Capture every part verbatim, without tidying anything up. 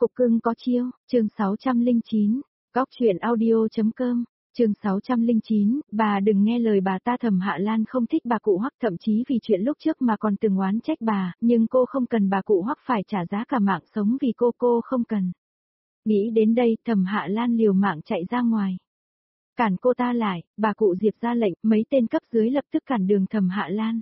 Cục cưng có chiêu, chương sáu trăm lẻ chín, góc truyện audio.com, chương sáu trăm lẻ chín, bà đừng nghe lời bà ta. Thẩm Hạ Lan không thích bà cụ Hoắc, thậm chí vì chuyện lúc trước mà còn từng oán trách bà, nhưng cô không cần bà cụ Hoắc phải trả giá cả mạng sống vì cô, cô không cần. Nghĩ đến đây, Thẩm Hạ Lan liều mạng chạy ra ngoài. Cản cô ta lại, bà cụ Diệp ra lệnh, mấy tên cấp dưới lập tức cản đường Thẩm Hạ Lan.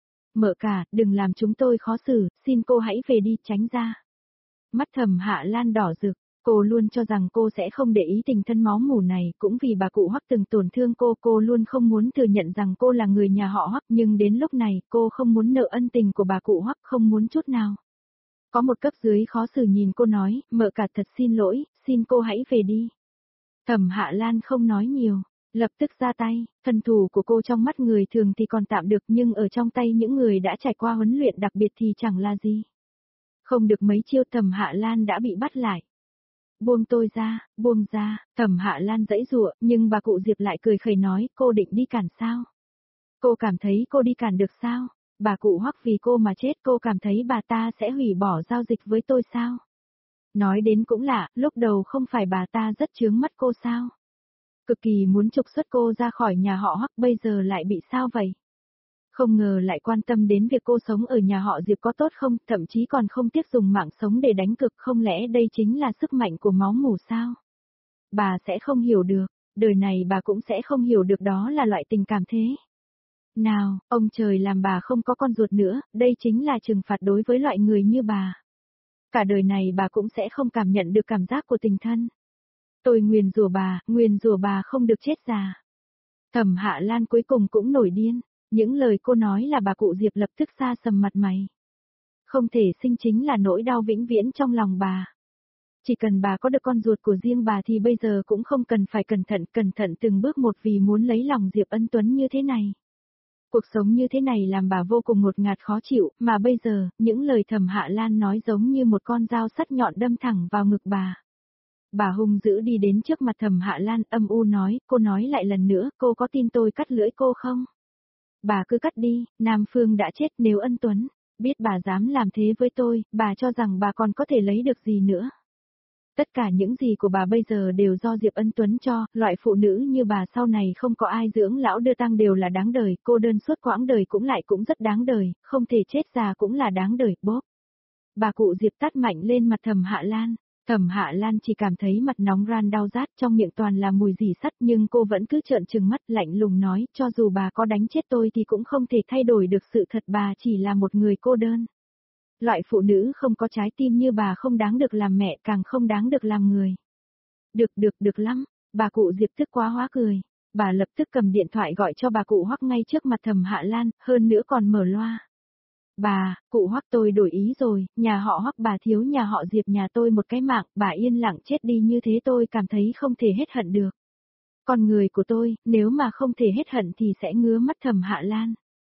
Mợ cả, đừng làm chúng tôi khó xử, xin cô hãy về đi, tránh ra. Mắt Thẩm Hạ Lan đỏ rực, cô luôn cho rằng cô sẽ không để ý tình thân máu mủ này, cũng vì bà cụ Hoắc từng tổn thương cô, cô luôn không muốn thừa nhận rằng cô là người nhà họ Hoắc, nhưng đến lúc này, cô không muốn nợ ân tình của bà cụ Hoắc, không muốn chút nào. Có một cấp dưới khó xử nhìn cô nói, mợ cả thật xin lỗi, xin cô hãy về đi. Thẩm Hạ Lan không nói nhiều, lập tức ra tay, thần thủ của cô trong mắt người thường thì còn tạm được, nhưng ở trong tay những người đã trải qua huấn luyện đặc biệt thì chẳng là gì. Không được mấy chiêu Thẩm Hạ Lan đã bị bắt lại. Buông tôi ra, buông ra, Thẩm Hạ Lan giãy giụa, nhưng bà cụ Diệp lại cười khẩy nói, cô định đi cản sao? Cô cảm thấy cô đi cản được sao? Bà cụ Hoắc vì cô mà chết, cô cảm thấy bà ta sẽ hủy bỏ giao dịch với tôi sao? Nói đến cũng lạ, lúc đầu không phải bà ta rất chướng mắt cô sao? Cực kỳ muốn trục xuất cô ra khỏi nhà họ Hoắc, bây giờ lại bị sao vậy? Không ngờ lại quan tâm đến việc cô sống ở nhà họ Diệp có tốt không, thậm chí còn không tiếc dùng mạng sống để đánh cược, không lẽ đây chính là sức mạnh của máu mủ sao? Bà sẽ không hiểu được, đời này bà cũng sẽ không hiểu được đó là loại tình cảm thế. Nào, ông trời làm bà không có con ruột nữa, đây chính là trừng phạt đối với loại người như bà. Cả đời này bà cũng sẽ không cảm nhận được cảm giác của tình thân. Tôi nguyền rủa bà, nguyền rủa bà không được chết già. Thẩm Hạ Lan cuối cùng cũng nổi điên. Những lời cô nói là bà cụ Diệp lập tức xa sầm mặt mày. Không thể sinh chính là nỗi đau vĩnh viễn trong lòng bà. Chỉ cần bà có được con ruột của riêng bà thì bây giờ cũng không cần phải cẩn thận, cẩn thận từng bước một vì muốn lấy lòng Diệp Ân Tuấn như thế này. Cuộc sống như thế này làm bà vô cùng ngột ngạt khó chịu, mà bây giờ, những lời Thẩm Hạ Lan nói giống như một con dao sắt nhọn đâm thẳng vào ngực bà. Bà hung dữ đi đến trước mặt Thẩm Hạ Lan, âm u nói, cô nói lại lần nữa, cô có tin tôi cắt lưỡi cô không? Bà cứ cắt đi, Nam Phương đã chết, nếu Ân Tuấn biết bà dám làm thế với tôi, bà cho rằng bà còn có thể lấy được gì nữa. Tất cả những gì của bà bây giờ đều do Diệp Ân Tuấn cho, loại phụ nữ như bà sau này không có ai dưỡng lão đưa tang đều là đáng đời, cô đơn suốt quãng đời cũng lại cũng rất đáng đời, không thể chết già cũng là đáng đời, bóp. Bà cụ Diệp tát mạnh lên mặt Thẩm Hạ Lan. Thẩm Hạ Lan chỉ cảm thấy mặt nóng ran đau rát, trong miệng toàn là mùi dì sắt, nhưng cô vẫn cứ trợn trừng mắt lạnh lùng nói, cho dù bà có đánh chết tôi thì cũng không thể thay đổi được sự thật, bà chỉ là một người cô đơn. Loại phụ nữ không có trái tim như bà không đáng được làm mẹ, càng không đáng được làm người. Được được được lắm, bà cụ Diệp tức quá hóa cười. Bà lập tức cầm điện thoại gọi cho bà cụ Hoắc ngay trước mặt Thẩm Hạ Lan, hơn nữa còn mở loa. Bà, cụ Hoắc tôi đổi ý rồi, nhà họ Hoắc bà thiếu nhà họ Diệp nhà tôi một cái mạng, bà yên lặng chết đi như thế tôi cảm thấy không thể hết hận được. Con người của tôi, nếu mà không thể hết hận thì sẽ ngứa mắt Thẩm Hạ Lan.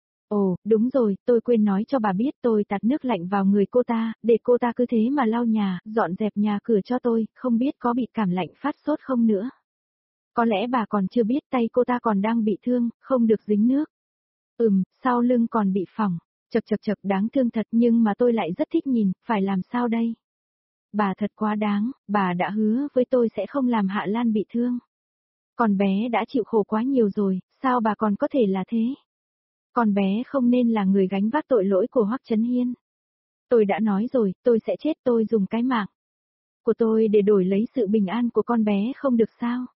Ồ, đúng rồi, tôi quên nói cho bà biết, tôi tạt nước lạnh vào người cô ta, để cô ta cứ thế mà lau nhà, dọn dẹp nhà cửa cho tôi, không biết có bị cảm lạnh phát sốt không nữa. Có lẽ bà còn chưa biết, tay cô ta còn đang bị thương, không được dính nước. Ừm, sau lưng còn bị phỏng. Chật chật chật, đáng thương thật, nhưng mà tôi lại rất thích nhìn, phải làm sao đây? Bà thật quá đáng, bà đã hứa với tôi sẽ không làm Hạ Lan bị thương. Con bé đã chịu khổ quá nhiều rồi, sao bà còn có thể là thế? Con bé không nên là người gánh vác tội lỗi của Hoắc Chấn Hiên. Tôi đã nói rồi, tôi sẽ chết, tôi dùng cái mạng của tôi để đổi lấy sự bình an của con bé không được sao?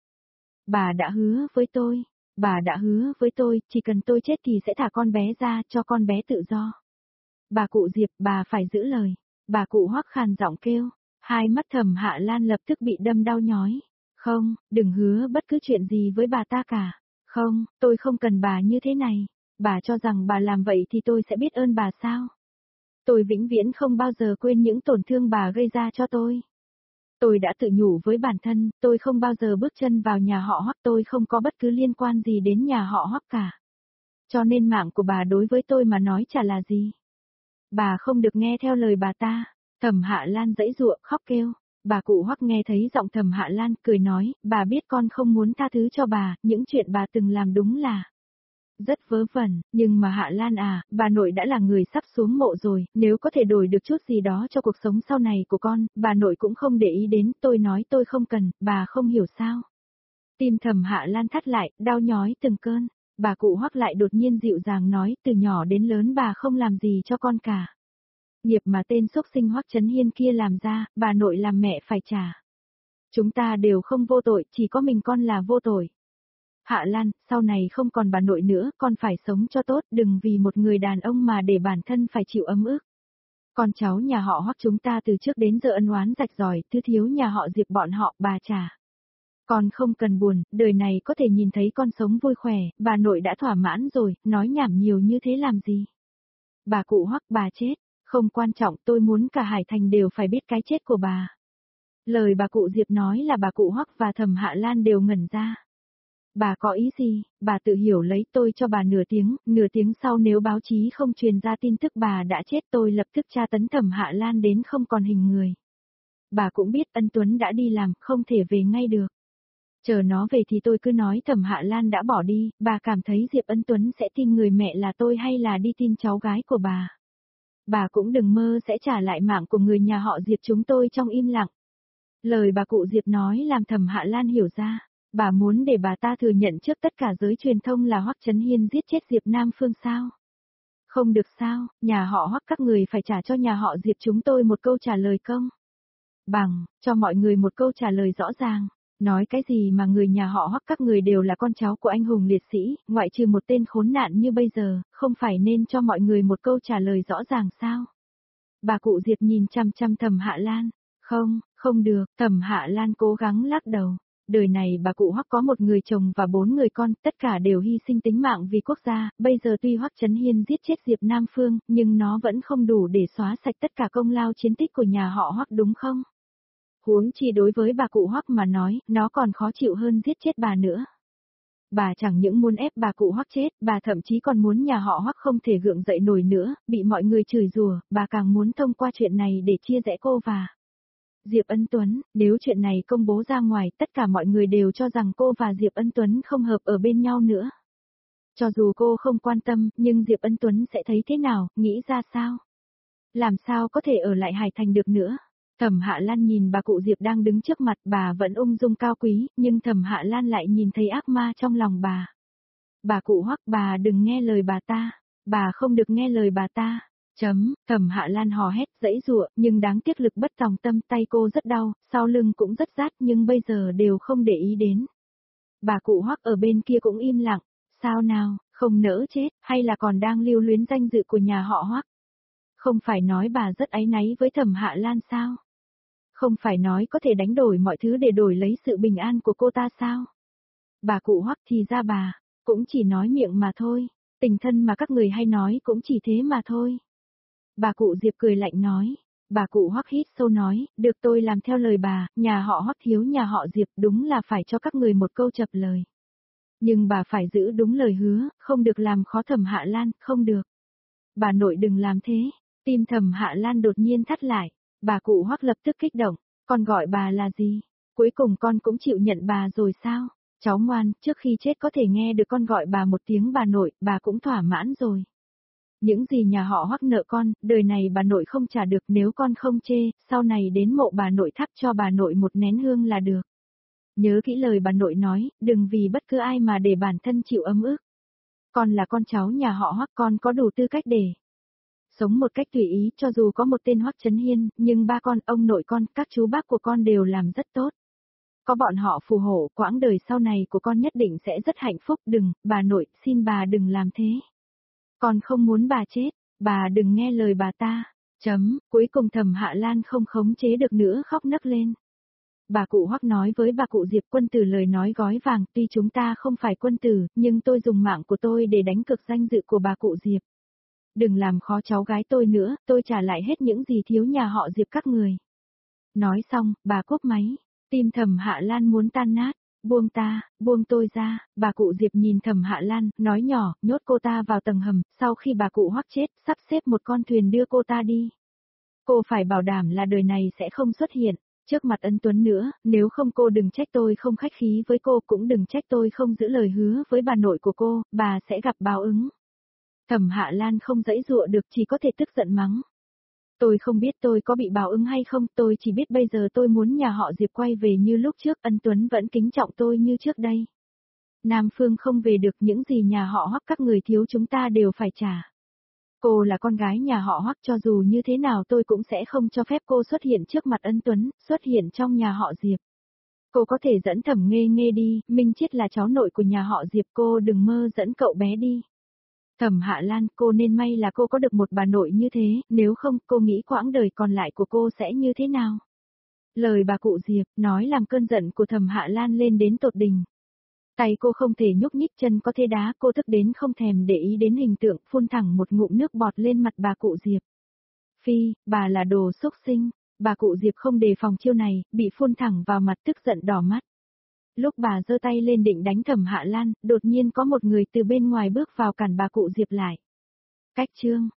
Bà đã hứa với tôi. Bà đã hứa với tôi, chỉ cần tôi chết thì sẽ thả con bé ra, cho con bé tự do. Bà cụ Diệp, bà phải giữ lời. Bà cụ Hoắc khàn giọng kêu. Hai mắt Thẩm Hạ Lan lập tức bị đâm đau nhói. Không, đừng hứa bất cứ chuyện gì với bà ta cả. Không, tôi không cần bà như thế này. Bà cho rằng bà làm vậy thì tôi sẽ biết ơn bà sao? Tôi vĩnh viễn không bao giờ quên những tổn thương bà gây ra cho tôi. Tôi đã tự nhủ với bản thân, tôi không bao giờ bước chân vào nhà họ Hoắc, tôi không có bất cứ liên quan gì đến nhà họ Hoắc cả. Cho nên mạng của bà đối với tôi mà nói chả là gì. Bà không được nghe theo lời bà ta. Thẩm Hạ Lan giãy giụa khóc kêu. Bà cụ Hoắc nghe thấy giọng Thẩm Hạ Lan, cười nói, bà biết con không muốn tha thứ cho bà, những chuyện bà từng làm đúng là Rất vớ vẩn, nhưng mà Hạ Lan à, bà nội đã là người sắp xuống mộ rồi, nếu có thể đổi được chút gì đó cho cuộc sống sau này của con, bà nội cũng không để ý đến, tôi nói tôi không cần, bà không hiểu sao. Tim thầm Hạ Lan thắt lại, đau nhói từng cơn, bà cụ Hoắc lại đột nhiên dịu dàng nói, từ nhỏ đến lớn bà không làm gì cho con cả. Nghiệp mà tên xúc sinh Hoắc Chấn Hiên kia làm ra, bà nội làm mẹ phải trả. Chúng ta đều không vô tội, chỉ có mình con là vô tội. Hạ Lan, sau này không còn bà nội nữa, con phải sống cho tốt, đừng vì một người đàn ông mà để bản thân phải chịu ấm ức. Con cháu nhà họ Hoắc chúng ta từ trước đến giờ ân oán rạch ròi, thứ thiếu nhà họ Diệp bọn họ, bà trả. Con không cần buồn, đời này có thể nhìn thấy con sống vui khỏe, bà nội đã thỏa mãn rồi, nói nhảm nhiều như thế làm gì. Bà cụ Hoắc bà chết, không quan trọng, tôi muốn cả Hải Thành đều phải biết cái chết của bà. Lời bà cụ Diệp nói là bà cụ Hoắc và thầm Hạ Lan đều ngẩn ra. Bà có ý gì, bà tự hiểu lấy, tôi cho bà nửa tiếng, nửa tiếng sau nếu báo chí không truyền ra tin tức bà đã chết tôi lập tức tra tấn thẩm Hạ Lan đến không còn hình người. Bà cũng biết Ân Tuấn đã đi làm, không thể về ngay được. Chờ nó về thì tôi cứ nói thẩm Hạ Lan đã bỏ đi, bà cảm thấy Diệp Ân Tuấn sẽ tin người mẹ là tôi hay là đi tin cháu gái của bà. Bà cũng đừng mơ sẽ trả lại mạng của người nhà họ Diệp chúng tôi trong im lặng. Lời bà cụ Diệp nói làm thẩm Hạ Lan hiểu ra. Bà muốn để bà ta thừa nhận trước tất cả giới truyền thông là Hoắc Chấn Hiên giết chết Diệp Nam Phương sao? Không được sao, nhà họ Hoắc các người phải trả cho nhà họ Diệp chúng tôi một câu trả lời công. Bằng, cho mọi người một câu trả lời rõ ràng. Nói cái gì mà người nhà họ Hoắc các người đều là con cháu của anh hùng liệt sĩ, ngoại trừ một tên khốn nạn như bây giờ, không phải nên cho mọi người một câu trả lời rõ ràng sao? Bà cụ Diệp nhìn chăm chăm thẩm Hạ Lan. Không, không được, thẩm Hạ Lan cố gắng lắc đầu. Đời này bà cụ Hoắc có một người chồng và bốn người con, tất cả đều hy sinh tính mạng vì quốc gia, bây giờ tuy Hoắc Chấn Hiên giết chết Diệp Nam Phương, nhưng nó vẫn không đủ để xóa sạch tất cả công lao chiến tích của nhà họ Hoắc đúng không? Huống chi đối với bà cụ Hoắc mà nói, nó còn khó chịu hơn giết chết bà nữa. Bà chẳng những muốn ép bà cụ Hoắc chết, bà thậm chí còn muốn nhà họ Hoắc không thể gượng dậy nổi nữa, bị mọi người chửi rủa, bà càng muốn thông qua chuyện này để chia rẽ cô và Diệp Ân Tuấn. Nếu chuyện này công bố ra ngoài, tất cả mọi người đều cho rằng cô và Diệp Ân Tuấn không hợp ở bên nhau nữa. Cho dù cô không quan tâm, nhưng Diệp Ân Tuấn sẽ thấy thế nào, nghĩ ra sao? Làm sao có thể ở lại Hải Thành được nữa? Thẩm Hạ Lan nhìn bà cụ Diệp đang đứng trước mặt, bà vẫn ung dung cao quý, nhưng Thẩm Hạ Lan lại nhìn thấy ác ma trong lòng bà. Bà cụ Hoắc, bà đừng nghe lời bà ta, bà không được nghe lời bà ta. Chấm, thẩm Hạ Lan hò hét, dãy dụa, nhưng đáng tiếc lực bất tòng tâm, tay cô rất đau, sau lưng cũng rất rát nhưng bây giờ đều không để ý đến. Bà cụ Hoắc ở bên kia cũng im lặng, sao nào, không nỡ chết, hay là còn đang lưu luyến danh dự của nhà họ Hoắc? Không phải nói bà rất áy náy với thẩm Hạ Lan sao? Không phải nói có thể đánh đổi mọi thứ để đổi lấy sự bình an của cô ta sao? Bà cụ Hoắc thì ra bà, cũng chỉ nói miệng mà thôi, tình thân mà các người hay nói cũng chỉ thế mà thôi. Bà cụ Diệp cười lạnh nói, bà cụ Hoắc hít sâu nói, được tôi làm theo lời bà, nhà họ Hoắc thiếu nhà họ Diệp đúng là phải cho các người một câu chập lời. Nhưng bà phải giữ đúng lời hứa, không được làm khó thẩm Hạ Lan, không được. Bà nội đừng làm thế, tim thẩm Hạ Lan đột nhiên thắt lại, bà cụ Hoắc lập tức kích động, con gọi bà là gì? Cuối cùng con cũng chịu nhận bà rồi sao? Cháu ngoan, trước khi chết có thể nghe được con gọi bà một tiếng bà nội, bà cũng thỏa mãn rồi. Những gì nhà họ Hoắc nợ con, đời này bà nội không trả được, nếu con không chê, sau này đến mộ bà nội thắp cho bà nội một nén hương là được. Nhớ kỹ lời bà nội nói, đừng vì bất cứ ai mà để bản thân chịu ấm ức. Con là con cháu nhà họ Hoắc, con có đủ tư cách để sống một cách tùy ý, cho dù có một tên Hoắc Chấn Hiên, nhưng ba con, ông nội con, các chú bác của con đều làm rất tốt. Có bọn họ phù hộ, quãng đời sau này của con nhất định sẽ rất hạnh phúc, đừng, bà nội, xin bà đừng làm thế. Con không muốn bà chết, bà đừng nghe lời bà ta. Chấm, cuối cùng thẩm Hạ Lan không khống chế được nữa khóc nấc lên. Bà cụ Hoắc nói với bà cụ Diệp, quân tử lời nói gói vàng, tuy chúng ta không phải quân tử, nhưng tôi dùng mạng của tôi để đánh cược danh dự của bà cụ Diệp. Đừng làm khó cháu gái tôi nữa, tôi trả lại hết những gì thiếu nhà họ Diệp các người. Nói xong, bà cúp máy, tim thẩm Hạ Lan muốn tan nát. Buông ta, buông tôi ra, bà cụ Diệp nhìn thẩm Hạ Lan, nói nhỏ, nhốt cô ta vào tầng hầm, sau khi bà cụ Hoắc chết, sắp xếp một con thuyền đưa cô ta đi. Cô phải bảo đảm là đời này sẽ không xuất hiện. Trước mặt Ân Tuấn nữa, nếu không cô đừng trách tôi không khách khí với cô, cũng đừng trách tôi không giữ lời hứa với bà nội của cô, bà sẽ gặp báo ứng. Thẩm Hạ Lan không dãy dụa được, chỉ có thể tức giận mắng. Tôi không biết tôi có bị báo ứng hay không, tôi chỉ biết bây giờ tôi muốn nhà họ Diệp quay về như lúc trước, Ân Tuấn vẫn kính trọng tôi như trước đây. Nam Phương không về được, những gì nhà họ Hoắc các người thiếu chúng ta đều phải trả. Cô là con gái nhà họ Hoắc, cho dù như thế nào tôi cũng sẽ không cho phép cô xuất hiện trước mặt Ân Tuấn, xuất hiện trong nhà họ Diệp. Cô có thể dẫn Thẩm Nghê Nghê đi, Minh Chiết là cháu nội của nhà họ Diệp, cô đừng mơ dẫn cậu bé đi. Thẩm Hạ Lan, cô nên may là cô có được một bà nội như thế, nếu không cô nghĩ quãng đời còn lại của cô sẽ như thế nào? Lời bà cụ Diệp nói làm cơn giận của Thẩm Hạ Lan lên đến tột đỉnh. Tay cô không thể nhúc nhích, chân có thể đá, cô tức đến không thèm để ý đến hình tượng, phun thẳng một ngụm nước bọt lên mặt bà cụ Diệp. Phi, bà là đồ xúc sinh, bà cụ Diệp không đề phòng chiêu này, bị phun thẳng vào mặt tức giận đỏ mắt. Lúc bà giơ tay lên định đánh Thẩm Hạ Lan, đột nhiên có một người từ bên ngoài bước vào cản bà cụ Diệp lại. Cách Trương,